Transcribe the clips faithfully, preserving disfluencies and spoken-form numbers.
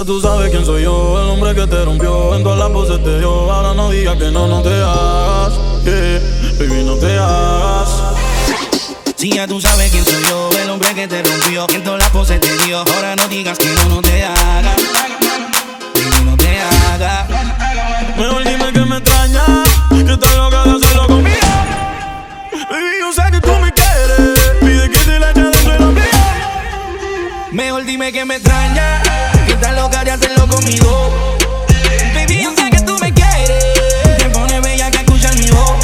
Ya tú sabes quién soy yo, el hombre que te rompió. En todas las poses te dio. Ahora no digas que no, no te hagas, yeah, baby, no te hagas. Si ya tú sabes quién soy yo, el hombre que te rompió. En todas las poses te dio. Ahora no digas que no, no te hagas, baby, no te hagas. Mejor dime que me extrañas, que estás loca de hacerlo conmigo. Baby, yo sé que tú me quieres. Pide que te la eche dentro de la mía. Mejor dime que me extrañas, que estás loca de hacerlo conmigo. Baby, yo sé que tú me quieres. Te pone bella que escuchar mi voz.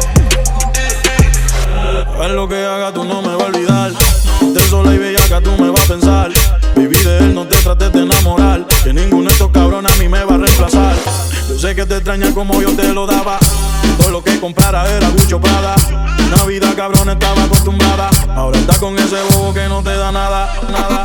Haz lo que haga, tú no me vas a olvidar. De sola y bellaca tú me vas a pensar. Baby, de él no te trates de enamorar, que ninguno de estos cabrones a mí me va a reemplazar. Yo sé que te extraña como yo te lo daba. Todo lo que comprara era Gucci o Prada. Una vida cabrón estaba acostumbrada. Ahora está con ese bobo que no te da nada, nada.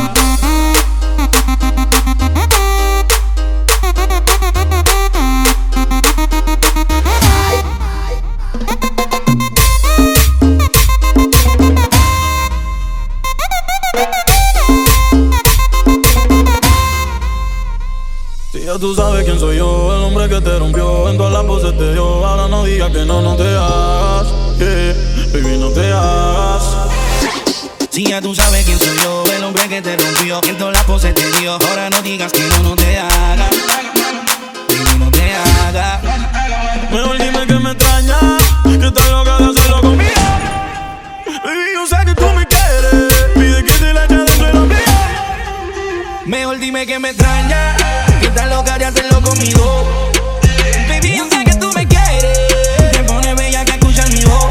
Si ya tú sabes quién soy yo, el hombre que te rompió. En todas las poses te dio. Ahora no digas que no, no te hagas, yeah, baby, no te hagas. Si ya tú sabes quién soy yo, el hombre que te rompió. En todas las poses te dio. Ahora no digas que no, no te hagas, baby, no te hagas. Mejor dime que me extrañas, que estás loca de hacerlo conmigo. Baby, yo sé que tú me quieres. Pide que te la eche dentro de la mía. Mejor dime que me extrañas, que estás loca de hacerlo conmigo. Baby, yo sé que tú me quieres. Te pone bella que escuchar mi voz.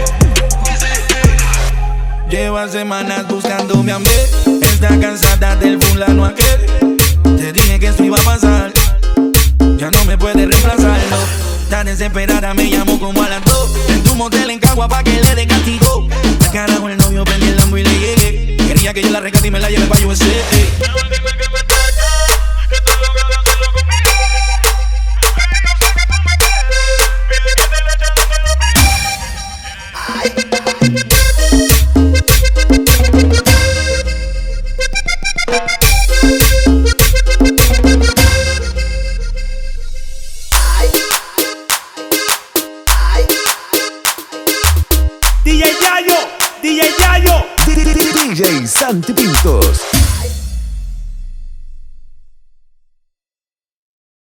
Lleva semanas buscándome a mí. Está cansada del fulano aquel. Te dije que esto iba a pasar. Ya no me puede reemplazarlo. Está desesperada, me llamó como a las dos. En tu motel en Cagua pa' que le dé castigo. La carajo el novio prendí el lambo y le llegué. Quería que yo la rescate y me la lleve pa' U S A. D J Yayo, D J Yayo, D J Santi Pintos.